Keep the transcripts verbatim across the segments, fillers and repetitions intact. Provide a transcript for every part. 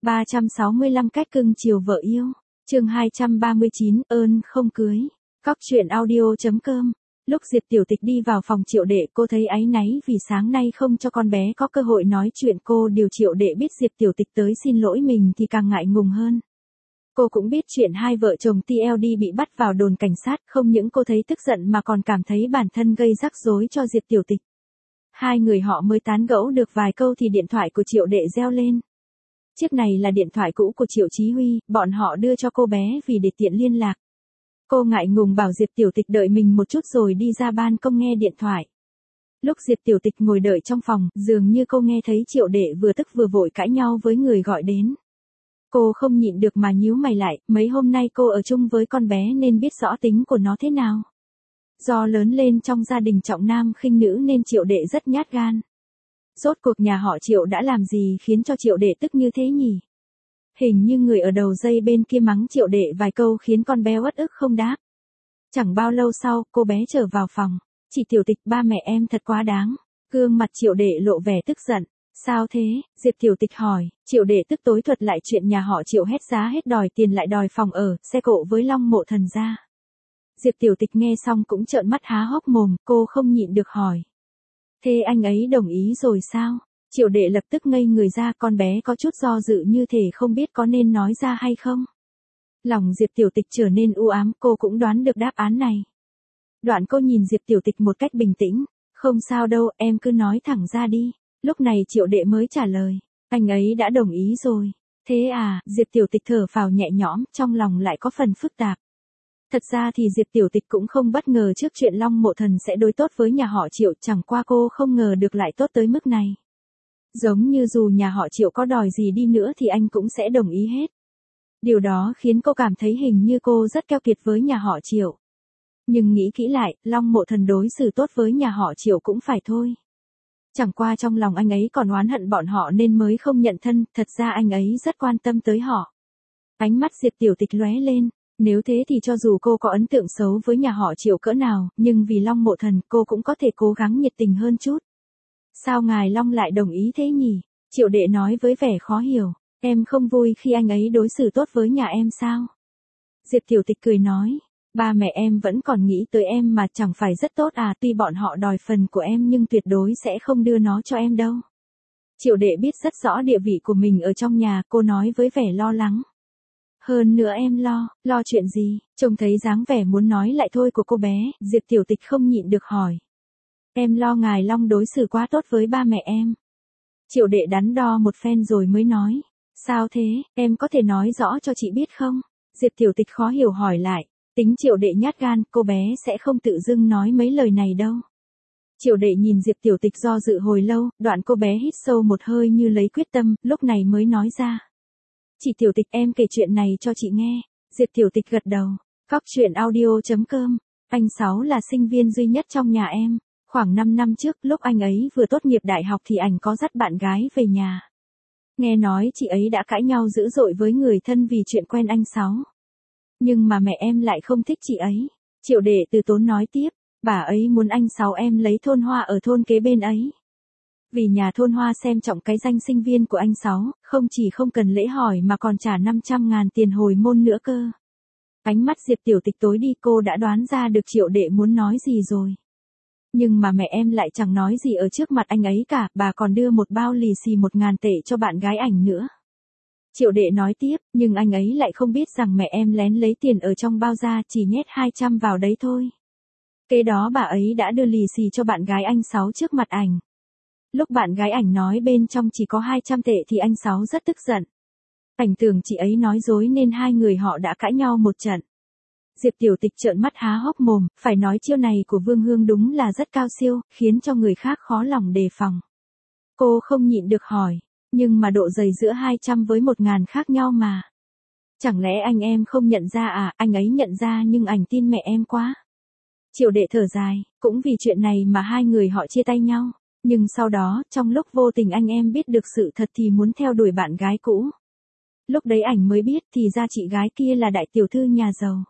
ba trăm sáu mươi lăm cách cưng chiều vợ yêu. Chương hai trăm ba mươi chín, ơn không cưới. Cóc truyện audio chấm com. Lúc Diệp Tiểu Tịch đi vào phòng Triệu Đệ, cô thấy áy náy vì sáng nay không cho con bé có cơ hội nói chuyện. Cô điều Triệu Đệ biết Diệp Tiểu Tịch tới xin lỗi mình thì càng ngại ngùng hơn. Cô cũng biết chuyện hai vợ chồng tê lờ đê bị bắt vào đồn cảnh sát, không những cô thấy tức giận mà còn cảm thấy bản thân gây rắc rối cho Diệp Tiểu Tịch. Hai người họ mới tán gẫu được vài câu thì điện thoại của Triệu Đệ reo lên. Chiếc này là điện thoại cũ của Triệu Chí Huy, bọn họ đưa cho cô bé vì để tiện liên lạc. Cô ngại ngùng bảo Diệp Tiểu Tịch đợi mình một chút rồi đi ra ban công nghe điện thoại. Lúc Diệp Tiểu Tịch ngồi đợi trong phòng, dường như cô nghe thấy Triệu Đệ vừa tức vừa vội cãi nhau với người gọi đến. Cô không nhịn được mà nhíu mày lại, mấy hôm nay cô ở chung với con bé nên biết rõ tính của nó thế nào. Do lớn lên trong gia đình trọng nam khinh nữ nên Triệu Đệ rất nhát gan. Rốt cuộc nhà họ Triệu đã làm gì khiến cho Triệu Đệ tức như thế nhỉ? Hình như người ở đầu dây bên kia mắng Triệu Đệ vài câu khiến con bé uất ức không đáp. Chẳng bao lâu sau, cô bé trở vào phòng. Chị Tiểu Tịch, ba mẹ em thật quá đáng. Gương mặt Triệu Đệ lộ vẻ tức giận. Sao thế? Diệp Tiểu Tịch hỏi. Triệu Đệ tức tối thuật lại chuyện nhà họ Triệu hết giá hết đòi tiền lại đòi phòng ở, xe cộ với Long Mộ Thần ra. Diệp Tiểu Tịch nghe xong cũng trợn mắt há hốc mồm, cô không nhịn được hỏi. Thế anh ấy đồng ý rồi sao? Triệu Đệ lập tức ngây người ra, con bé có chút do dự như thể không biết có nên nói ra hay không. Lòng Diệp Tiểu Tịch trở nên u ám, cô cũng đoán được đáp án này. Đoạn cô nhìn Diệp Tiểu Tịch một cách bình tĩnh. Không sao đâu, em cứ nói thẳng ra đi. Lúc này Triệu Đệ mới trả lời. Anh ấy đã đồng ý rồi. Thế à, Diệp Tiểu Tịch thở phào nhẹ nhõm, trong lòng lại có phần phức tạp. Thật ra thì Diệp Tiểu Tịch cũng không bất ngờ trước chuyện Long Mộ Thần sẽ đối tốt với nhà họ Triệu, chẳng qua cô không ngờ được lại tốt tới mức này. Giống như dù nhà họ Triệu có đòi gì đi nữa thì anh cũng sẽ đồng ý hết. Điều đó khiến cô cảm thấy hình như cô rất keo kiệt với nhà họ Triệu. Nhưng nghĩ kỹ lại, Long Mộ Thần đối xử tốt với nhà họ Triệu cũng phải thôi. Chẳng qua trong lòng anh ấy còn oán hận bọn họ nên mới không nhận thân, thật ra anh ấy rất quan tâm tới họ. Ánh mắt Diệp Tiểu Tịch lóe lên. Nếu thế thì cho dù cô có ấn tượng xấu với nhà họ Triệu cỡ nào, nhưng vì Long Mộ Thần cô cũng có thể cố gắng nhiệt tình hơn chút. Sao ngài Long lại đồng ý thế nhỉ? Triệu Đệ nói với vẻ khó hiểu. Em không vui khi anh ấy đối xử tốt với nhà em sao? Diệp Tiểu Tịch cười nói. Ba mẹ em vẫn còn nghĩ tới em mà chẳng phải rất tốt à, tuy bọn họ đòi phần của em nhưng tuyệt đối sẽ không đưa nó cho em đâu. Triệu Đệ biết rất rõ địa vị của mình ở trong nhà, cô nói với vẻ lo lắng. Hơn nữa em lo, lo chuyện gì? Trông thấy dáng vẻ muốn nói lại thôi của cô bé, Diệp Tiểu Tịch không nhịn được hỏi. Em lo ngài Long đối xử quá tốt với ba mẹ em. Triệu Đệ đắn đo một phen rồi mới nói. Sao thế, em có thể nói rõ cho chị biết không? Diệp Tiểu Tịch khó hiểu hỏi lại. Tính Triệu Đệ nhát gan, cô bé sẽ không tự dưng nói mấy lời này đâu. Triệu Đệ nhìn Diệp Tiểu Tịch do dự hồi lâu, đoạn cô bé hít sâu một hơi như lấy quyết tâm, lúc này mới nói ra. Chị Tiểu Tịch, em kể chuyện này cho chị nghe. Diệp Tiểu Tịch gật đầu. Cóc truyện audio chấm com. Anh Sáu là sinh viên duy nhất trong nhà em. Khoảng năm năm trước, lúc anh ấy vừa tốt nghiệp đại học thì anh có dắt bạn gái về nhà. Nghe nói chị ấy đã cãi nhau dữ dội với người thân vì chuyện quen anh Sáu. Nhưng mà mẹ em lại không thích chị ấy. Triệu Đệ từ tốn nói tiếp. Bà ấy muốn anh Sáu em lấy thôn Hoa ở thôn kế bên ấy. Vì nhà thôn Hoa xem trọng cái danh sinh viên của anh Sáu, không chỉ không cần lễ hỏi mà còn trả năm trăm ngàn tiền hồi môn nữa cơ. Ánh mắt Diệp Tiểu Tịch tối đi, cô đã đoán ra được Triệu Đệ muốn nói gì rồi. Nhưng mà mẹ em lại chẳng nói gì ở trước mặt anh ấy cả, bà còn đưa một bao lì xì một ngàn tệ cho bạn gái ảnh nữa. Triệu Đệ nói tiếp, nhưng anh ấy lại không biết rằng mẹ em lén lấy tiền ở trong bao ra, chỉ nhét hai trăm vào đấy thôi. Kế đó bà ấy đã đưa lì xì cho bạn gái anh Sáu trước mặt ảnh. Lúc bạn gái ảnh nói bên trong chỉ có hai trăm tệ thì anh Sáu rất tức giận. Ảnh tưởng chị ấy nói dối nên hai người họ đã cãi nhau một trận. Diệp Tiểu Tịch trợn mắt há hốc mồm, phải nói chiêu này của Vương Hương đúng là rất cao siêu, khiến cho người khác khó lòng đề phòng. Cô không nhịn được hỏi, nhưng mà độ dày giữa hai trăm với một ngàn khác nhau mà. Chẳng lẽ anh em không nhận ra à? Anh ấy nhận ra nhưng ảnh tin mẹ em quá. Triệu Đệ thở dài, cũng vì chuyện này mà hai người họ chia tay nhau. Nhưng sau đó, trong lúc vô tình anh em biết được sự thật thì muốn theo đuổi bạn gái cũ. Lúc đấy ảnh mới biết thì ra chị gái kia là đại tiểu thư nhà giàu.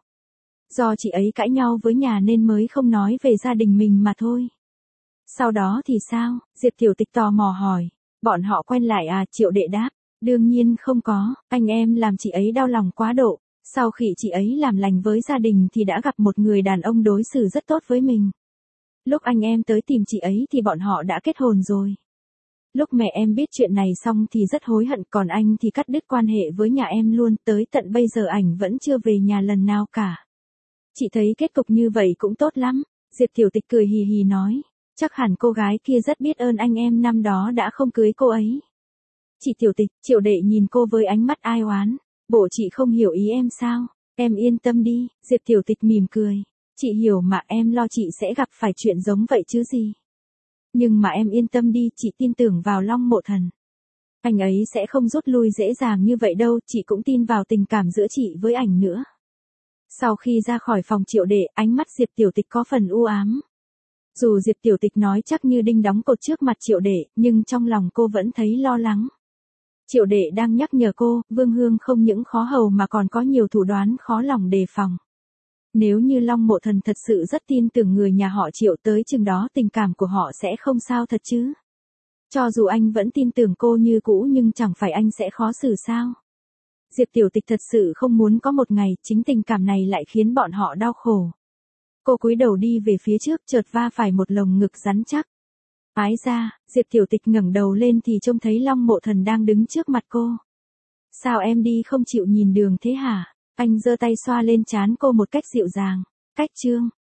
Do chị ấy cãi nhau với nhà nên mới không nói về gia đình mình mà thôi. Sau đó thì sao? Diệp Tiểu Tịch tò mò hỏi. Bọn họ quen lại à? Triệu Đệ đáp. Đương nhiên không có, anh em làm chị ấy đau lòng quá độ. Sau khi chị ấy làm lành với gia đình thì đã gặp một người đàn ông đối xử rất tốt với mình. Lúc anh em tới tìm chị ấy thì bọn họ đã kết hôn rồi. Lúc mẹ em biết chuyện này xong thì rất hối hận, còn anh thì cắt đứt quan hệ với nhà em luôn, tới tận bây giờ ảnh vẫn chưa về nhà lần nào cả. Chị thấy kết cục như vậy cũng tốt lắm, Diệp Tiểu Tịch cười hì hì nói, chắc hẳn cô gái kia rất biết ơn anh em năm đó đã không cưới cô ấy. Chị Tiểu Tịch, Triệu Đệ nhìn cô với ánh mắt ai oán, bộ chị không hiểu ý em sao, em yên tâm đi, Diệp Tiểu Tịch mỉm cười, chị hiểu mà, em lo chị sẽ gặp phải chuyện giống vậy chứ gì. Nhưng mà em yên tâm đi, chị tin tưởng vào Long Mộ Thần. Anh ấy sẽ không rút lui dễ dàng như vậy đâu, chị cũng tin vào tình cảm giữa chị với ảnh nữa. Sau khi ra khỏi phòng Triệu Đệ, ánh mắt Diệp Tiểu Tịch có phần u ám. Dù Diệp Tiểu Tịch nói chắc như đinh đóng cột trước mặt Triệu Đệ, nhưng trong lòng cô vẫn thấy lo lắng. Triệu Đệ đang nhắc nhở cô, Vương Hương không những khó hầu mà còn có nhiều thủ đoán khó lòng đề phòng. Nếu như Long Mộ Thần thật sự rất tin tưởng người nhà họ Triệu, tới chừng đó tình cảm của họ sẽ không sao thật chứ. Cho dù anh vẫn tin tưởng cô như cũ nhưng chẳng phải anh sẽ khó xử sao. Diệp Tiểu Tịch thật sự không muốn có một ngày chính tình cảm này lại khiến bọn họ đau khổ. Cô cúi đầu đi về phía trước, chợt va phải một lồng ngực rắn chắc. Ái ra, Diệp Tiểu Tịch ngẩng đầu lên thì trông thấy Long Mộ Thần đang đứng trước mặt cô. Sao em đi không chịu nhìn đường thế hả? Anh giơ tay xoa lên trán cô một cách dịu dàng. Cách chương